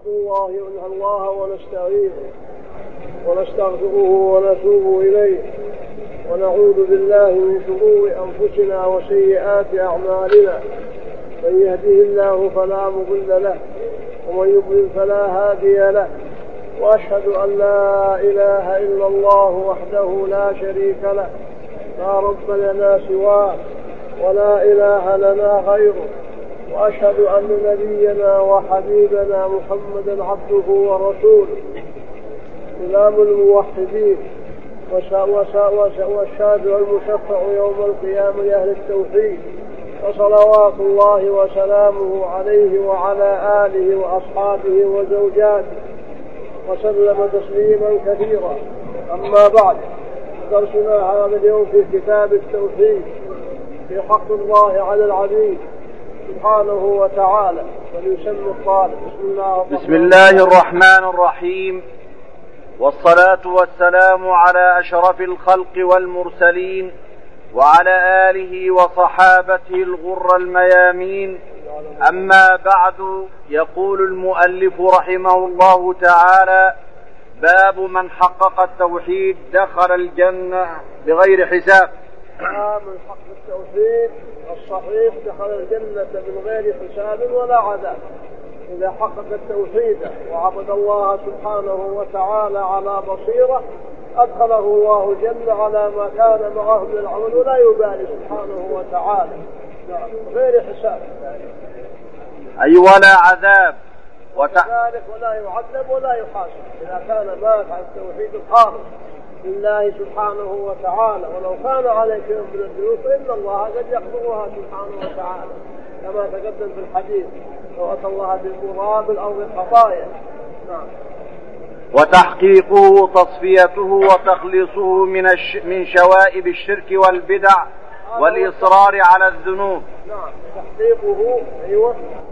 الله ونستعينه ونستغفره ونتوب إليه ونعوذ بالله من شرور أنفسنا وسيئات أعمالنا. من يهده الله فلا مضل له ومن يضلل فلا هادي له، وأشهد أن لا إله إلا الله وحده لا شريك له، لا رب لنا سواه ولا إله لنا غيره، وأشهد أن نبينا وحبيبنا محمدا عبده ورسوله إمام الموحدين والشافع المشفع يوم القيامة لأهل التوحيد، وصلوات الله وسلامه عليه وعلى آله وأصحابه وزوجاته وسلم تسليما كثيرا. أما بعد، درسنا هذا اليوم في كتاب التوحيد في حق الله على العبيد سبحانه وتعالى، فليسمى الطالب. بسم الله الرحمن الرحيم، والصلاة والسلام على أشرف الخلق والمرسلين وعلى آله وصحابته الغر الميامين. أما بعد، يقول المؤلف رحمه الله تعالى: باب من حقق التوحيد دخل الجنة بغير حساب. من حق التوحيد الصحيح دخل الجنة من غير حساب ولا عذاب. إذا حقق التوحيد وعبد الله سبحانه وتعالى على بصيرة أدخله الله الجنة على ما كان معه من العمل، ولا يبالي سبحانه وتعالى غير حساب، أي ولا عذاب، وكذلك ولا يعذب ولا يحاسب إذا كان مات عن التوحيد الخالص لله سبحانه وتعالى. ولو كان عليه شيء من الذنوب فإن الله قد يغفرها سبحانه وتعالى، كما تقدم في الحديث: لو أتى الله بالقراب أو بالخطايا. نعم. وتحقيقه تصفيته وتخليصه من شوائب الشرك والبدع والإصرار على الذنوب. نعم. تحقيقه أيوة.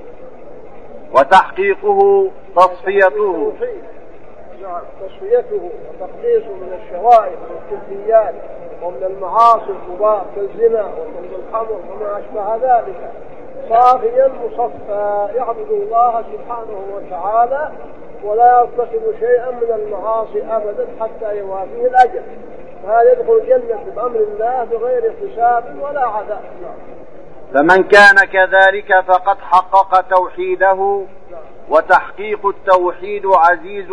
وتحقيقه تصفيته. نعم. تصفيته وتخليصه من الشوائب والشركيات ومن المعاصي الكبار كالزنا ومن الخمر وما أشبه ذلك، صافيا مصفى يعبد الله سبحانه وتعالى ولا يرتكب شيئا من المعاصي أبدا حتى يوافيه الأجر، فهذا يدخل الجنة بأمر الله بغير حساب ولا عذاب. فمن كان كذلك فقد حقق توحيده. وتحقيق التوحيد عزيز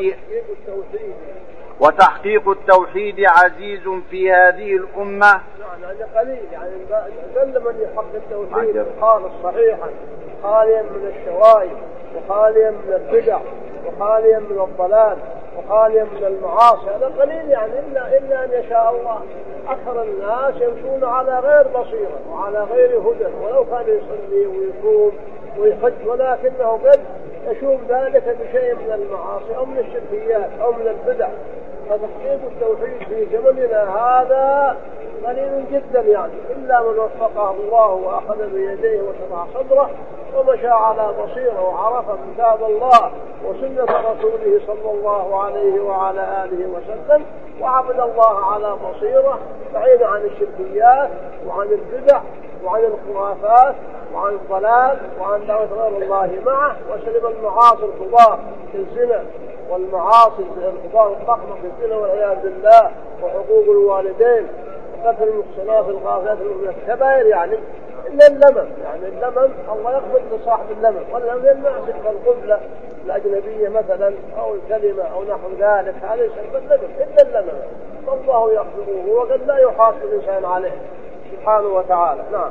في هذه الأمة. يعني قليل، يعني قل من يحقق التوحيد خالص صحيحا، خاليا من الشوائب وخاليا من البدع وخاليا من الضلال وخاليا من المعاصي، هذا قليل يعني، إلا أن يشاء الله. أكثر الناس يمشون على غير بصيرة وعلى غير هدى، ولو كان يصلي ويصوم ويحج، ولكنه قد يشوف ذلك بشيء من المعاصي أو من الشركيات أو من البدع. فتحقيق التوحيد في زمننا هذا قليل جدا يعني، إلا من وفقه الله وأخذ بيديه وشرح صدره ومشى على بصيرة وعرف كتاب الله وسنة رسوله صلى الله عليه وعلى آله وسلم، وعبد الله على بصيرة بعيد عن الشركيات وعن البدع وعن الخرافات وعن الضلال وعن دعوة غير الله معه، وسلم المعاصي الكبار كالزنا والمعاصي الكبار الضخمة كالزنا والعياذ بالله وحقوق الوالدين وقتل المحصنات الغافلات من الكبائر، يعني إلا اللمم. يعني اللمم الله يغفر لصاحب اللمم، واللمم يمسك القبلة الأجنبية مثلا أو الكلمة أو نحو ذلك، هذا يسمى اللمم. إلا اللمم فالله يغفره وقد لا يحاسب الإنسان عليه سبحانه وتعالى. نعم.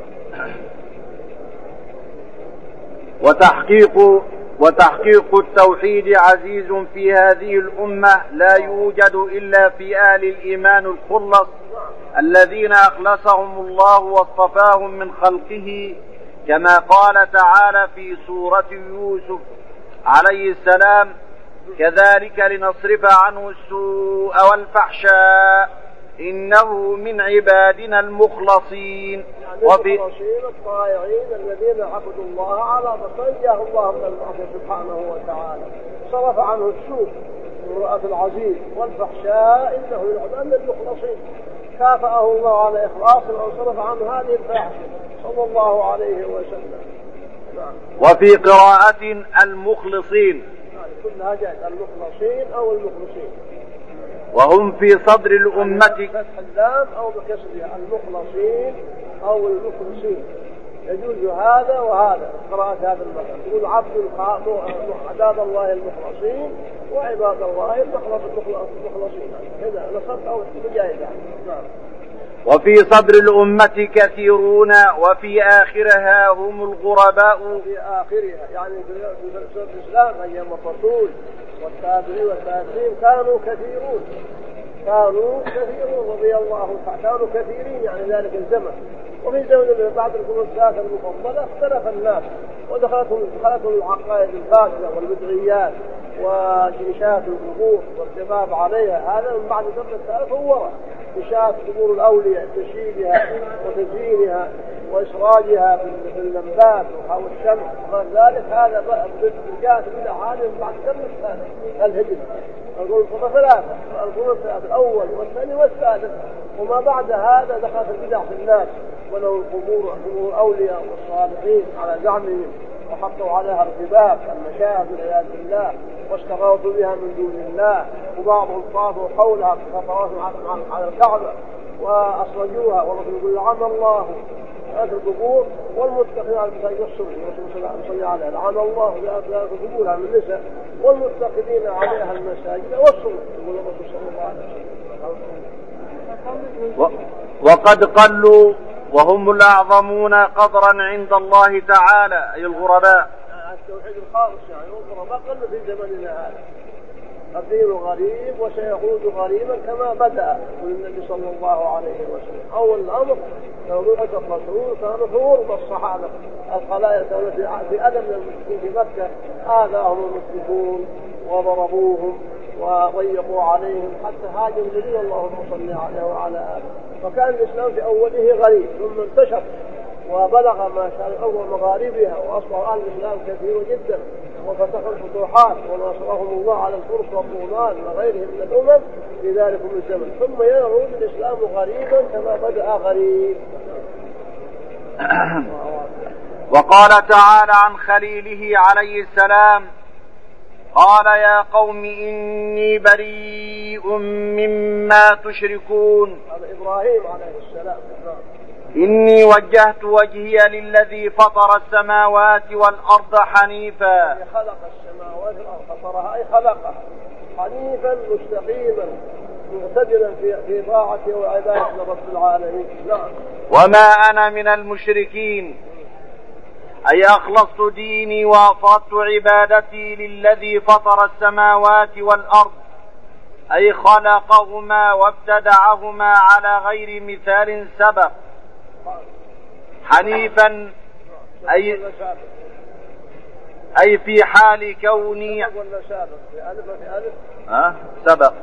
وتحقيق التوحيد عزيز في هذه الأمة، لا يوجد إلا في أهل الإيمان الخلص الذين أخلصهم الله واصطفاهم من خلقه، كما قال تعالى في سورة يوسف عليه السلام: كذلك لنصرف عنه السوء والفحشاء إنه من عبادنا المخلصين. المخلصين الطائعين الذين عبدوا الله على بصيره الله من المعصية سبحانه وتعالى، صرف عنه السوء امرأة العزيز والفحشاء إنه من عبادنا المخلصين، كافأه الله على إخلاصه وصرف عنه هذه الفاحشة صلى الله عليه وسلم. وفي قراءة المخلصين، كلها جائز، المخلصين أو المخلصين، وهم في صدر الأمة. فتح اللام أو بكسرها، المخلصين أو المخلصين، يجوز هذا وهذا قراءة هذا المثل. يقول عباد الله المخلصين وعباد الله المخلصين، كذا نصب أو جائزة. نعم. وفي صدر الأمة كثيرون وفي آخرها هم الغرباء. في آخرها يعني في الإسلام أيام الرسول والتابعين كانوا كثيرون رضي الله تعالى، كانوا كثيرين يعني ذلك الزمن. وفي زمن بعد القرون الثلاثة المفضلة اختلف الناس ودخلتهم العقائد الفاسدة والبدعيات وإنشاء القبور والشباب عليها. هذا من بعد القرن الثالث هو إنشاء قبور الأولياء، تشييدها وتزيينها وإسراجها باللمبات وحول الشمس وغير ذلك. هذا جاءت إلى عالم بعد القرن الثالث الهجري. القرون ثلاثة، القرون الثالث الأول والثاني والثالث. وما بعد هذا دخلت البدع في الناس، ولو قبور الأولياء والصالحين على زعمهم وحطوا عليها ارتباط المشاهد والعياذ بالله واستغاثوا بها من دون الله. وبعضهم طافوا حولها خطوات على الكعبة وأصرجوها، والرسول يقول لعن الله ذات القبور والمتخذين على المساجد والسرج، والرسول صلى الله عليه لعن الله ذات القبور عن النساء والمتخذين عليها المساجد والسرج، يقول الرسول صلى الله عليه وسلم. وقد قلوا وهم الأعظمون قدرا عند الله تعالى، أي الغرباء. التوحيد الخالص يعني الغرباء قلوا في زمننا هذا. الدين غريب وسيعود غريبا كما بدأ النبي صلى الله عليه وسلم. أول الأمر لو بعث الرسول كانوا حروب الصحابة، القلائل كانت في ألم المشركين في مكة، آذاهم المشركون وضربوهم وضيقوا عليهم حتى هاجم النبي اللهم صل عليه وعلى آله. وكان الإسلام في أوله غريب ثم انتشر وبلغ ما شاء أول مغاربها، وأصبح أهل الإسلام كثير جدا وفتحوا الفتوحات ونصرهم الله على الفرس والرومان وغيرهم من الأمم في ذلك الزمن. ثم يعود الإسلام غريبا كما بدأ غريب. وقال تعالى عن خليله عليه السلام: قال يا قوم إني بريء مما تشركون. هذا إبراهيم عليه السلام. إني وجهت وجهي للذي فطر السماوات والأرض حنيفا. خلق السماوات والأرض، فطرها أي خلقها حنيفا مستقيما معتدلا في طاعته وعبادة رب العالمين. نعم. وما أنا من المشركين، أي أخلصت ديني وأفردت عبادتي للذي فطر السماوات والأرض، أي خلقهما وابتدعهما على غير مثال سبق. حنيفا أي في حال كوني سبق.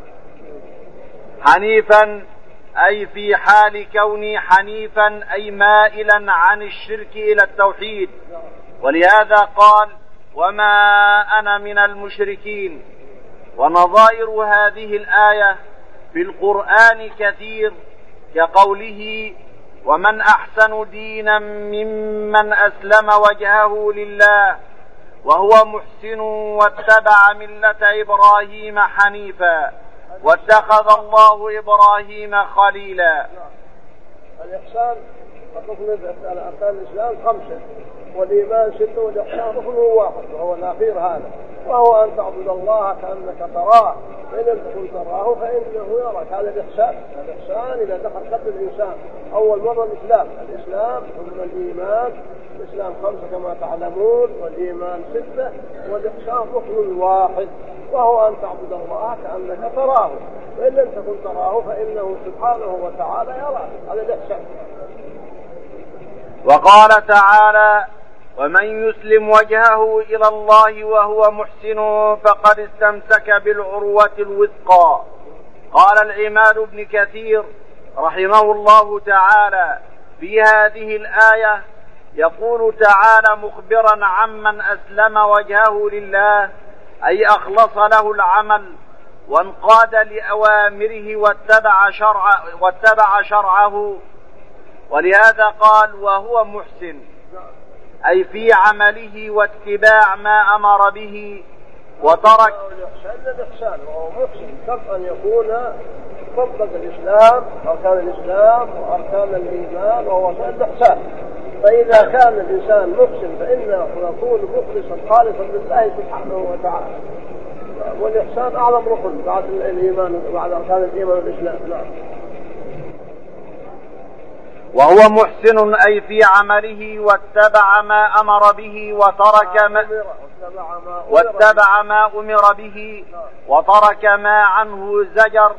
حنيفا أي في حال كوني حنيفا أي مائلا عن الشرك إلى التوحيد. ولهذا قال: وما أنا من المشركين. ونظائر هذه الآية في القرآن كثير، كقوله: ومن أحسن دينا ممن أسلم وجهه لله وهو محسن واتبع ملة إبراهيم حنيفا واتخذ الله إبراهيم خليلا. الإحسان أركان الإسلام 5 والإيمان 6 والإحسان ركن واحد وهو الأخير هذا، وهو أن تعبد الله كأنك تراه فإن لم تكن تراه فإنه يراك. هذا الإحسان إذا دخل قلب الإنسان أول مرة الإسلام ثم الإيمان. الإسلام 5 كما تعلمون، والإيمان 6، والإحسان ركن واحد وهو أن تعبد الله كأنك تراه فإن لم تكن تراه فإنه سبحانه وتعالى يراك. هذا الإحسان. وقال تعالى: ومن يسلم وجهه إلى الله وهو محسن فقد استمسك بالعروة الوثقى. قال العماد بن كثير رحمه الله تعالى في هذه الآية: يقول تعالى مخبرا عمن أسلم وجهه لله، أي أخلص له العمل وانقاد لأوامره واتبع شرعه. ولهذا قال: وهو محسن، أي في عمله واتباع ما أمر به وترك. الإحسان وهو محسن شرط أن يكون طبق الإسلام أركان الإسلام وأركان الإيمان وهو الإحسان. فإذا كان الإنسان محسن فإنه يكون مخلصا خالصا لله سبحانه وتعالى. والإحسان أعظم ركن بعد الإيمان بعد أركان الإيمان والإسلام. نعم. وهو محسن أي في عمله واتبع ما أمر به وترك ما أمر به وترك ما عنه زجر.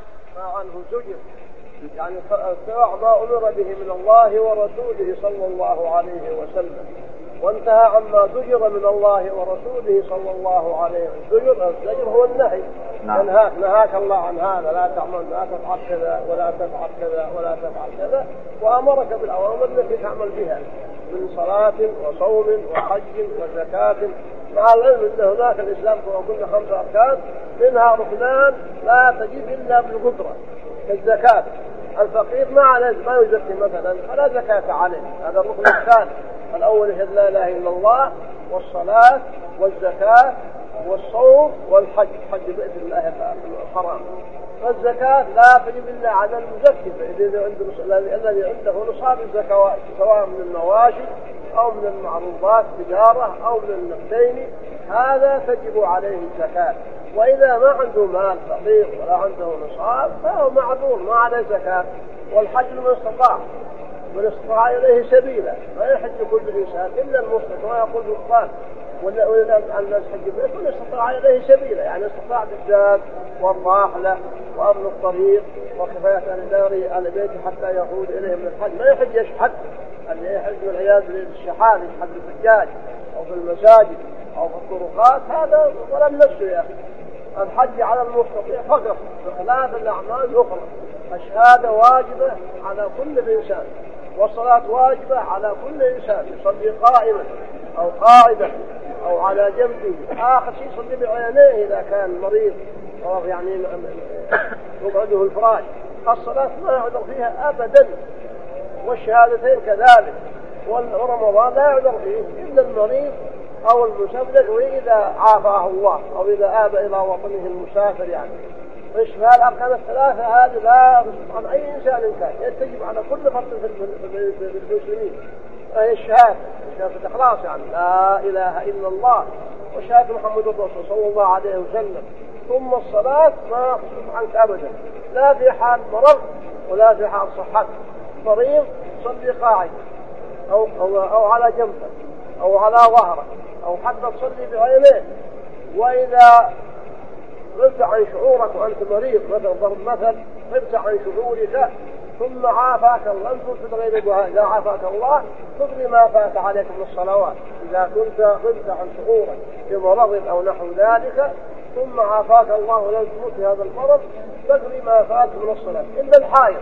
يعني اتبع ما أمر به من الله ورسوله صلى الله عليه وسلم، وانتهى عما زجر من الله ورسوله صلى الله عليه وسلم. الزجر هو النهي. نهاك الله عن هذا، لا تعمل، لا تفعل كذا ولا تفعل كذا ولا تفعل كذا، وأمرك بالأوامر التي تعمل بها من صلاة وصوم وحج وزكاة، مع العلم أن هناك الإسلام كل 5 أركان، منها ركنان لا تجد إلا بالقدرة كالزكاة. الفقير ما يزكي مثلا فلا زكاة عليه، هذا الركن الثاني. الأول يشهد لا إله إلا الله، والصلاة والزكاة والصوم والحج، حج بيت الله الحرام. فالزكاة لا تجب إلا على المزكي، الذي عنده نصاب الزكوات سواء من المواشي أو من المعروضات تجارة أو من النقدين، هذا تجب عليه الزكاة. وإذا ما عنده مال فقير ولا عنده نصاب فهو معذور ما عليه زكاة. والحج من استطاع إليه سبيلا، ما يحج كل إنسان إلا المستطاع، يقول القرآن وإذا عن الناس حج بيت من استطاع إليه سبيلا، يعني استطاع بالزاد والراحلة وأمن الطريق وكفاية الدار على بيته حتى يعود إليه من الحج. ما يحج يشحد، اللي يحج والعياذ بالشحال يشحد بالحجاج أو في المساجد أو في الطرقات، هذا ظلم نفسه يا أخي. الحج على المستطيع فقط، بخلاف الأعمال الأخرى. الشهادة واجبة على كل إنسان، والصلاة واجبة على كل إنسان، يصلي قائما أو قاعدا أو على جنبه، آخر شيء يصلي بعينيه إذا كان مريض أو يعني يقعده الفراش. الصلاة ما يعذر فيها أبدا، والشهادتين كذلك. ورمضان لا يعذر فيه إلا المريض أو المسافر، وإذا عافاه الله أو إذا آب إلى وطنه المسافر. يعني إشمال الأركان الثلاثة هذه لا تصح عن أي إنسان كان، يتجب على كل فرد في المسلمين. الشهادة الإخلاص، يعني لا إله إلا الله وشهادة محمد الرسول صلى الله عليه وسلم. ثم الصلاة ما تصح عنك أبدا، لا في حال مرض ولا في حال صحة. مريض صلي قاعد أو على جنبه أو على ظهره أو حتى تصلي بعينيه. وإذا غبت عن شعورك وأنت مريض، مثلا ضرب مثل، غبت عن شعورك ثم عافاك الله، لم تلفت غير الدعاء، إذا عافاك الله تقضي ما فات عليك من الصلوات. إذا كنت غبت عن شعورك بمرض أو نحو ذلك ثم عافاك الله ولم تموت هذا المرض تقضي ما فات من الصلاة. إلا الحائض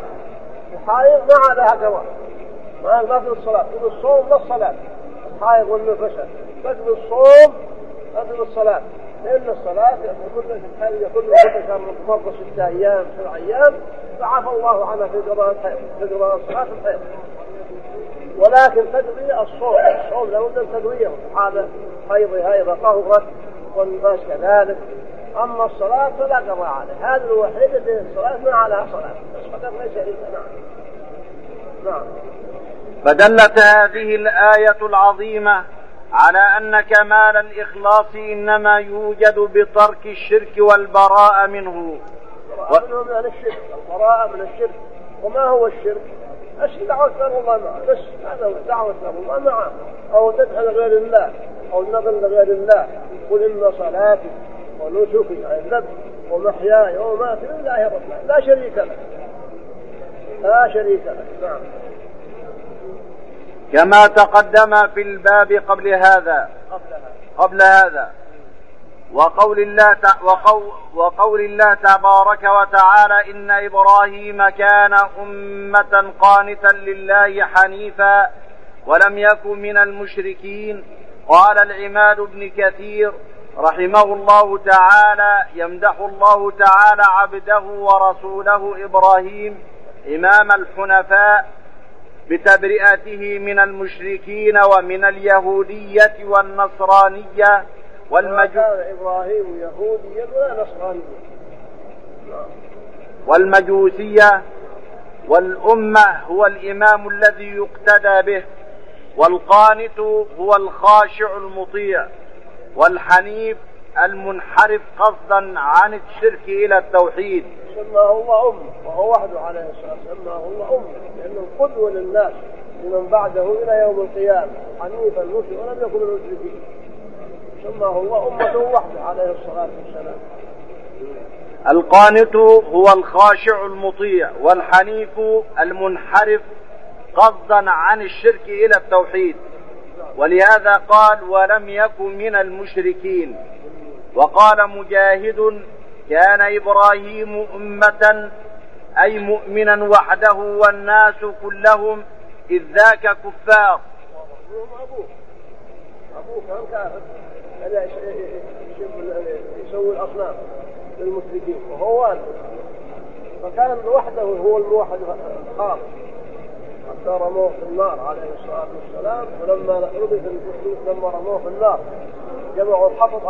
ما عليها قضاء، ما في الصلاة، في الصوم لا الصلاة. الحائض والنفسة تقضي الصوم تقضي الصلاة، لأن الصلاة يكون كل شهر مرضى 6 أيام 7 أيام فعفى الله عنها في قضاء الصلاة الحيض. ولكن تقضي الصوم لابد أن تقضيه، هذا حيض طهرت والنفاس كذلك. أما الصلاة فلا قضاء عليه، هذا الوحيد اللي الصلاة ما عليها صلاة، بس فقط ليس إلا. نعم. فدلت هذه الآية العظيمة على أن كمال الإخلاص إنما يوجد بترك الشرك والبراءة منه. من الشرك، البراءة من الشرك. وما هو الشرك؟ دعوة الله معه، بس هذا هو دعوة الله معه، أو تدعو لغير الله أو النظر لغير الله. قل إن صلاتي ونسكي أي الذبح ومحياي ومماتي لله رب العالمين لا شريك له، لا شريك له. نعم. كما تقدم في الباب قبل هذا وقول الله تبارك وتعالى إن إبراهيم كان أمة قانتا لله حنيفا ولم يكن من المشركين. قال العماد بن كثير رحمه الله تعالى يمدح الله تعالى عبده ورسوله إبراهيم إمام الحنفاء بتبرئته من المشركين ومن اليهودية والنصرانية والمجوسية والأمة هو الإمام الذي يقتدى به، والقانت هو الخاشع المطيع، والحنيف المنحرف قصدا عن الشرك إلى التوحيد. سماه الله أمة وهو وحده عليه الصلاة والسلام، سماه الله أمة لأنه قدوة للناس لمن بعده إلى يوم القيامة، حنيفا مسلم ولم يكن من المشركين. سماه الله أمته وحده عليه الصلاة والسلام. القانت هو الخاشع المطيع، والحنيف المنحرف قصدا عن الشرك إلى التوحيد. ولهذا قال ولم يكن من المشركين. وقال مجاهد كان إبراهيم أمة أي مؤمنا وحده والناس كلهم إذ ذاك كفار. أبوه كان كافر يسوي الأصنام للمشركين وهو والده، فكان وحده هو الموحد الخالق حتى رموه في النار عليه الصلاة والسلام. ولما ربط المشركين لما رموه في النار جمعوا الحطب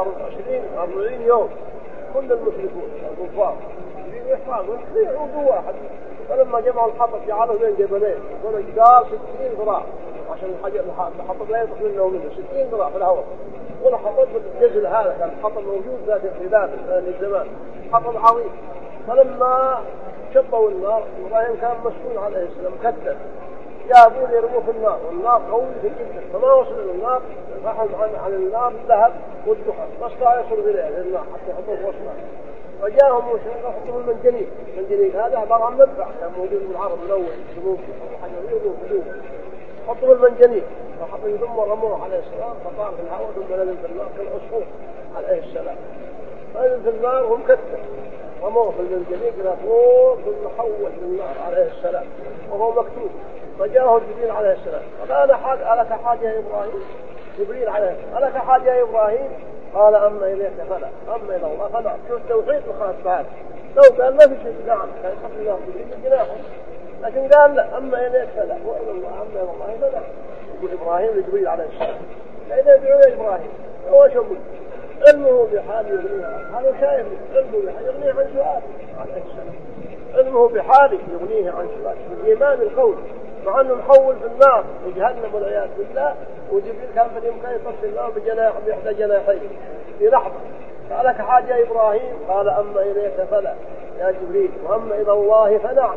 40 يوم كل المشركون الكفار يحفظوا يعودوا واحد. فلما جمعوا الحطب جعلوا بين جبلين ونجدار 60 ذراع عشان الحطب لا يطلق منه 60 ذراع في الهواء. والحطب بالجزل هذا كان الحطب موجود ذات الخلاف في الزمان، حطب عظيم. فلما شبوا النار إبراهيم كان مسؤول عليه السلام كتل جابوا يرموه في النار، والنار قوية جدا فما وصل إلى النار، فحم عن النار الذهب والدخان ما استطاع يصل إليه للنار حتى يحطوه في وصله. فجاءهم مشركين يحطوه المنجنيق هذا عبارة عن مدفع كان موجود في العرب الأول يسموه حجريه وفلوه حطوه المنجنيق فحطوا ثم رموه عليه السلام فطار في الهواء ثم نزل في النار كالعصفور عليه السلام. فنزل في النار وهم كتل رموه في المنجنيق إلى فوق ثم حول في النار عليه السلام وهو مكتوب. فجاءه جبريل عليه السلام قال ألك حاجة يا إبراهيم؟ جبريل عليه السلام ألك حاجة يا إبراهيم؟ قال أما إليك فلا، أما إلى الله فلا. شوف التوحيد وخلاص بعد. لو قال ما في شيء نعم كان يحط الله جبريل بجناحه، لكن قال لا أما إليك فلا وإلى الله أما إلى الله فلا. يقول إبراهيم لجبريل عليه السلام فإذا يدعون إبراهيم هو شغل علمه بحال يغنيه هذا شايف علمه بحال يغنيه عن سؤال عليه السلام. علمه بحاله يغنيه عن سؤال الإيمان القول مع أنه محول في النار وجهنم والعياذ بالله. وجبريل كان في الإمكان يطفي النار بجناح بإحدى جناحيه في لحظة. قالك حاجة يا إبراهيم؟ قال أما إليك فلا يا جبريل وأما إلى الله فنعم.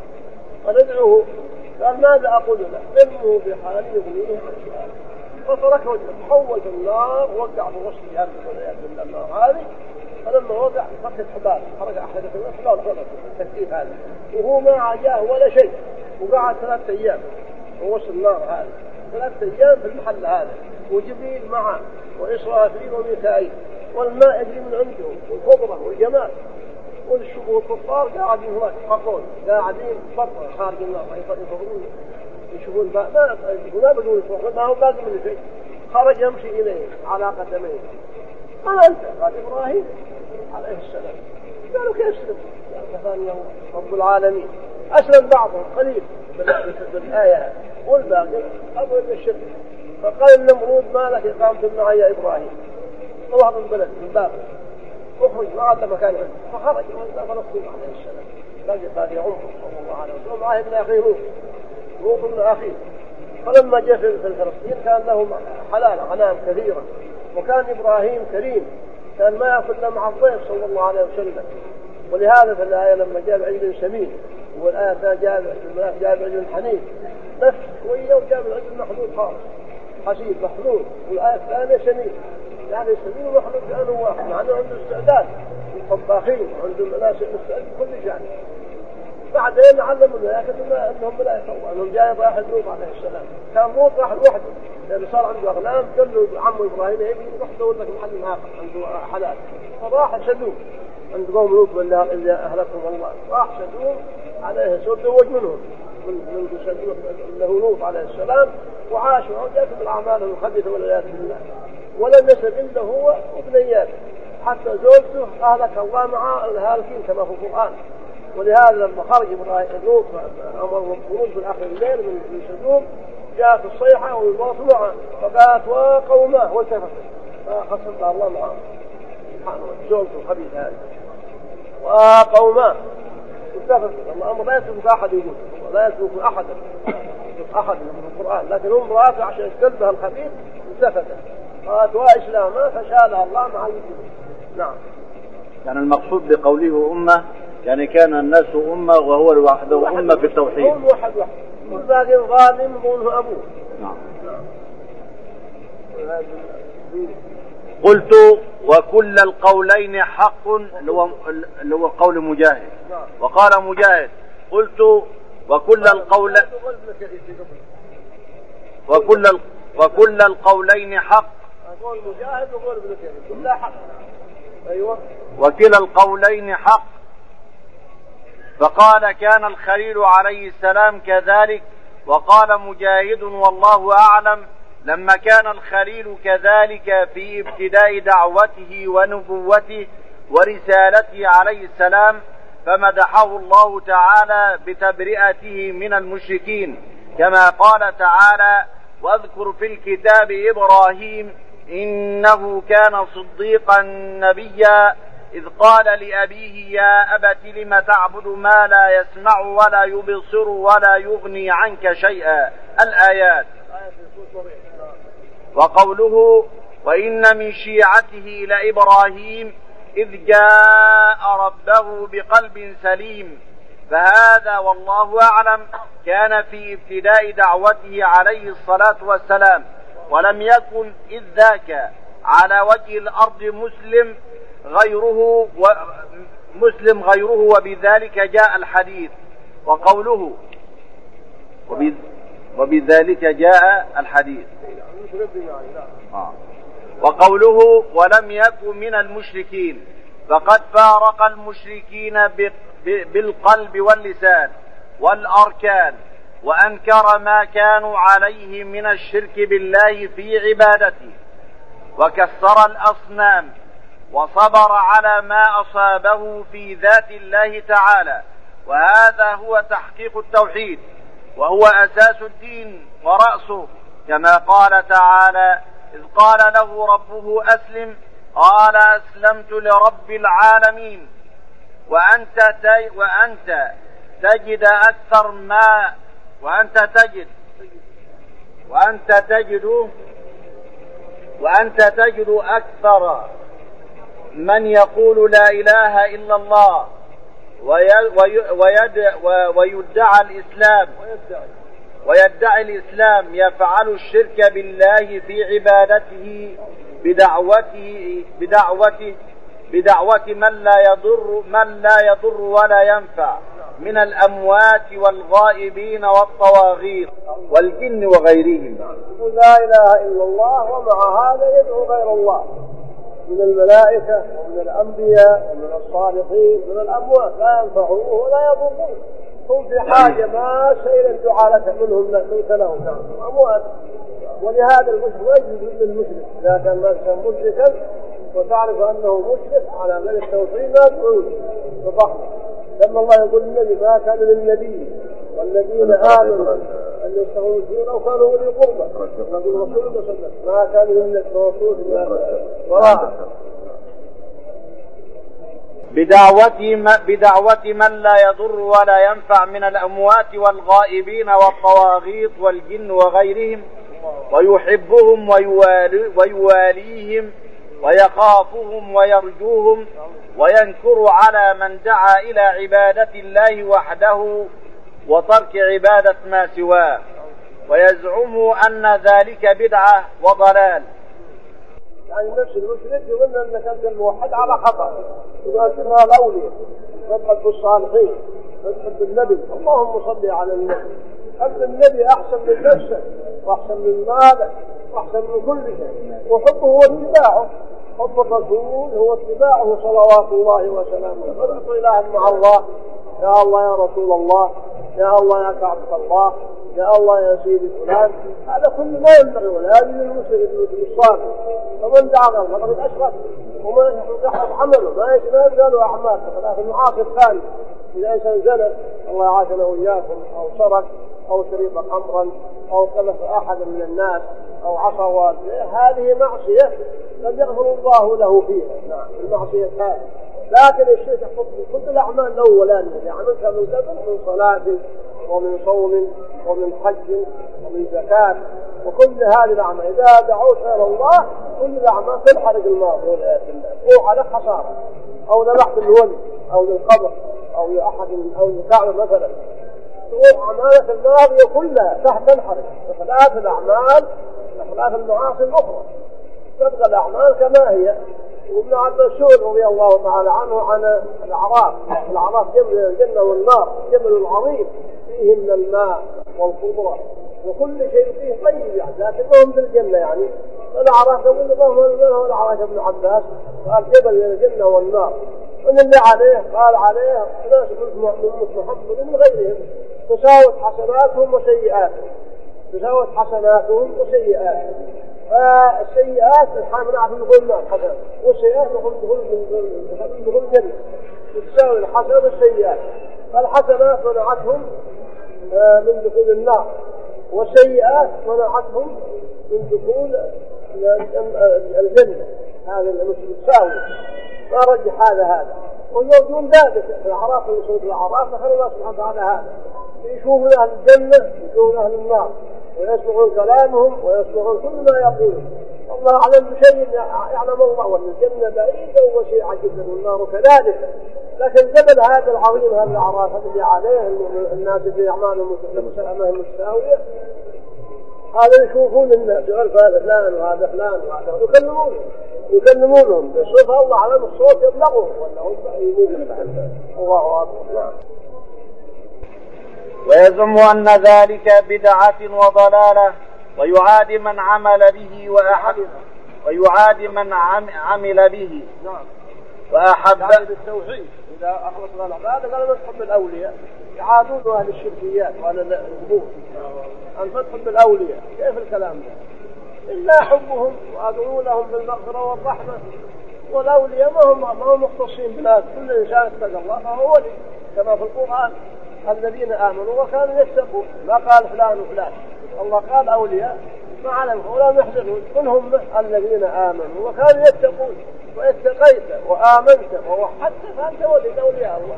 فندعوه قال ماذا أقول له؟ علمه بحاله يغنيه عن سؤال. فتركه محول في النار ووقع في وسط جهنم والعياذ بالله النار هذه. فلما وقع فكت حبال خرج أحد في الحبال خلص التكتيف هذا وهو ما عجاه ولا شيء. وقعد 3 أيام ووصل النار هذا 3 أيام في المحل هذا وجبريل معه وإسرافيل وميكائيل والماء يجري من عنده والخضرة والجمال والكفار قاعدين هناك يحقون قاعدين فرقة خارج النار يفضلون يشوفون ما بدون يفضلون ما هو باقي من شيء. خرج يمشي إليه على قدميه قال أنت؟ قال إبراهيم عليه السلام. قالوا كيف أسلم؟ قال كفاني رب العالمين. أسلم بعضهم قليل بالآية والباقي أبو إن الشرك. فقال النمرود ما لك إقامة معي يا إبراهيم؟ طلع من البلد من باب اخرج ما عاد مكان عنده. فخرج وإلى فلسطين عليه السلام. باقي عمره صلى الله عليه وسلم معه ابن أخيه لوط ابن أخيه. فلما جاء في فلسطين كان له حلال غنام كثيرة وكان إبراهيم كريم كان ما يأكل إلا مع الضيف صلى الله عليه وسلم. ولهذا في الآية لما جاء بعجل سمين والآية جاء بعجل حنيف نفس شوية وجاء بعجل محدود خالص حسيب محدود. والآية الثانية سمين يعني سمين ومحدود كانوا واحد مع أنه عنده استعداد الطباخين وعنده مناسك مستعد كل شيء. بعدين علموا الملائكة أنهم ملائكة وأنهم جاء واحد لوط عليه السلام. كان لوط واحد وحده لأنه صار عنده أغنام قال له عمه إبراهيم يجي روح دور لك محل آخر عنده حلال. فراح شدوه عند قوم لوط اللي أهلكهم الله. راح شدوه عليه السلام تزوج منهم من شدوه له لوط عليه السلام وعاش وجاء من الأعمال الخبيثة والعياذ بالله. ولم يسب إلا هو وابنياته حتى زوجته أهلك الله مع الهالكين كما في القرآن. ولهذا لما خرج لوط أمر الخروج في آخر الليل من سدوم جاءت الصيحة والمطلوعة فقالت وقومه والتفت فخصمت الله معه سبحانه الزوج الخبيث هذا وقومه التفت. الأمر لا يترك أحد يقول ولا يترك أحد من القرآن، لكن هم رأته عشان يستلبها الخبيث التفتت قالت وإسلاما فشالها الله مع المسلمين. نعم. يعني المقصود بقوله أمة يعني كان الناس أمة وهو لوحده أمة في التوحيد. هو واحد كل باقي ظالم يقوله أبوه. نعم. قلت وكل القولين حق اللي هو قول مجاهد. وقال مجاهد قلت وكل القولين حق. قول مجاهد وقول ابن كثير كلها حق. أيوة. وكلا القولين حق. فقال كان الخليل عليه السلام كذلك. وقال مجاهد والله أعلم لما كان الخليل كذلك في ابتداء دعوته ونبوته ورسالته عليه السلام فمدحه الله تعالى بتبرئته من المشركين كما قال تعالى واذكر في الكتاب إبراهيم إنه كان صديقا نبيا إذ قال لأبيه يا أبت لم تعبد ما لا يسمع ولا يبصر ولا يغني عنك شيئا الآيات. وقوله وإن من شيعته لإبراهيم إذ جاء ربه بقلب سليم. فهذا والله أعلم كان في ابتداء دعوته عليه الصلاة والسلام ولم يكن إذ ذاك على وجه الأرض مسلم غيره وبذلك جاء الحديث. وقوله وبذلك جاء الحديث. وقوله ولم يكن من المشركين فقد فارق المشركين بالقلب واللسان والأركان وأنكر ما كانوا عليه من الشرك بالله في عبادته وكسر الأصنام وصبر على ما أصابه في ذات الله تعالى. وهذا هو تحقيق التوحيد وهو أساس الدين ورأسه كما قال تعالى إذ قال له ربه أسلم قال أسلمت لرب العالمين. وأنت تجد أكثر ما وأنت تجد أكثر من يقول لا إله إلا الله ويدعي الإسلام يفعل الشرك بالله في عبادته بدعوة من لا يضر ولا ينفع من الأموات والغائبين والطواغيت والجن وغيرهم. يقول لا إله إلا الله ومع هذا يدعو غير الله من الملائكة ومن الأنبياء ومن الصالحين من الأموات لا ينفعوه ولا يضروه. هم في حاجة ما شيء الدعاء لك منهم لك لهم أموات. ولهذا المشرك يجوز للمشرك إذا كان الإنسان مشركا وتعرف أنه مشرك على من التوحيد لا تعود بضحك. لما الله يقول النبي ما كان للنبي والذين آمنوا أن يستغفروا لو كانوا أولي قربى. يقول رسول الله صلى الله عليه وسلم ما كان للرسول وراء بدعوة من لا يضر ولا ينفع من الأموات والغائبين والطواغيت والجن وغيرهم ويحبهم ويواليهم ويخافهم ويرجوهم وينكر على من دعا إلى عبادة الله وحده وترك عبادة ما سواه ويزعم أن ذلك بدعة وضلال. يعني نفس المشرك يظن أنك أنت الموحد على خطأ. إذا كنا الأولياء نتحب بالصالحين نتحب بالنبي اللهم صل على النبي. حب النبي أحسن من نفسك وأحسن من مالك وأحسن من كل شيء. وحبه هو اتباعه. حب الرسول هو اتباعه صلوات الله وسلامه. فنحط إلها مع الله يا الله يا رسول الله يا الله يا كعبة الله يا الله يا سيدي فلان. هذا كل ما ينبغي ولا يجوز للمشرك الصالح. فمن دعا غير الله فقد أشرك وما يحرق عمله ما يبقى له أعمال. فخلاف المعاصي الثاني إذا إنسان زنى الله يعافينا وإياكم أو سرق أو شرب خمرا أو قذف أحد من الناس أو عصى والده هذه معصية لم يغفر الله له فيها. نعم المعصية هذه. لكن الشرك يحط كل الأعمال الأولانية اللي عملتها من قبل من صلاة ومن صوم ومن حج ومن زكاة وكل هذه الأعمال إذا دعوت إلى الله كل الأعمال تنحرق الماضي والعياذ بالله أو على خسارة أو ذبحت للولي أو للقبر أو لأحد أو للكعبة مثلا أعمالك الماضية كلها تنحرق بخلاف الأعمال بخلاف المعاصي الأخرى تبقى الأعمال كما هي. وابن عباس رضي الله تعالى عنه عن الأعراف جبل الجنة والنار جبل عظيم فيه من الماء والخضرة وكل شيء فيه طيب يعني لكنهم في الجنة يعني الأعراف يقول من هو الأعراف ابن عباس قال جبل الجنة والنار ومن اللي عليه قال عليه ناس من محمد من غيرهم تساوت حسناتهم وسيئاتهم فالسيئات الحامل نعرف نقول ما الحسنات والسيئات نقول الجنة تساوي الحسنات والسيئات. فالحسنات منعتهم من دخول النار والسيئات منعتهم من دخول الجنة. هذا المسلم تساوي ما رجح هذا والموجود ذلك الأعراف اللي صوت الأعراف فخلوا الله سبحانه وتعالى هذا يشوفون أهل الجنة يشوفون أهل النار ويسمعون كلامهم ويسمعون كل ما يقولون. الله أعلم بشيء يعلم الله وأن الجنة بعيدة ووسيعة جدا والنار كذلك. لكن جبل هذا العظيم هذا الأعراف اللي عليه الناس اللي أعمالهم متساوية هذا يشوفون الناس هذا فلان وهذا فلان وهذا يكلمونهم بصوت الله أعلم الصوت يبلغهم ولا هم بعيدين. الله أكبر. نعم. ويزعم أن ذلك بدعة وضلالة ويعادي من عمل به عمل به وأحب التوحيد. إذا أخلصنا العبادة قالوا نحب الأولياء يعادون أهل الشركيات وأهل القبور أن تحب الأولياء كيف الكلام ده إلا حبهم وأدعو لهم بالمغفرة والرحمة والأولياء ما هم مختصين بذلك. كل إنسان اتقى الله فهو ولي كما في القرآن الذين آمنوا وكانوا يتقون ما قال فلان وفلان الله قال أولياء ما علمهم ولا يحزنون قل هم الذين آمنوا وكانوا يتقون واتقيت وآمنت ووحدت فأنت ولي أولياء الله.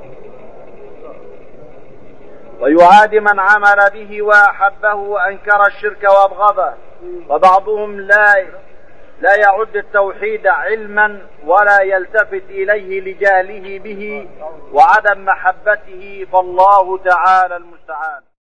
ويعادي من عمل به وأحبه وأنكر الشرك وأبغضه. وبعضهم لا يعد التوحيد علما ولا يلتفت إليه لجهله به وعدم محبته فالله تعالى المستعان.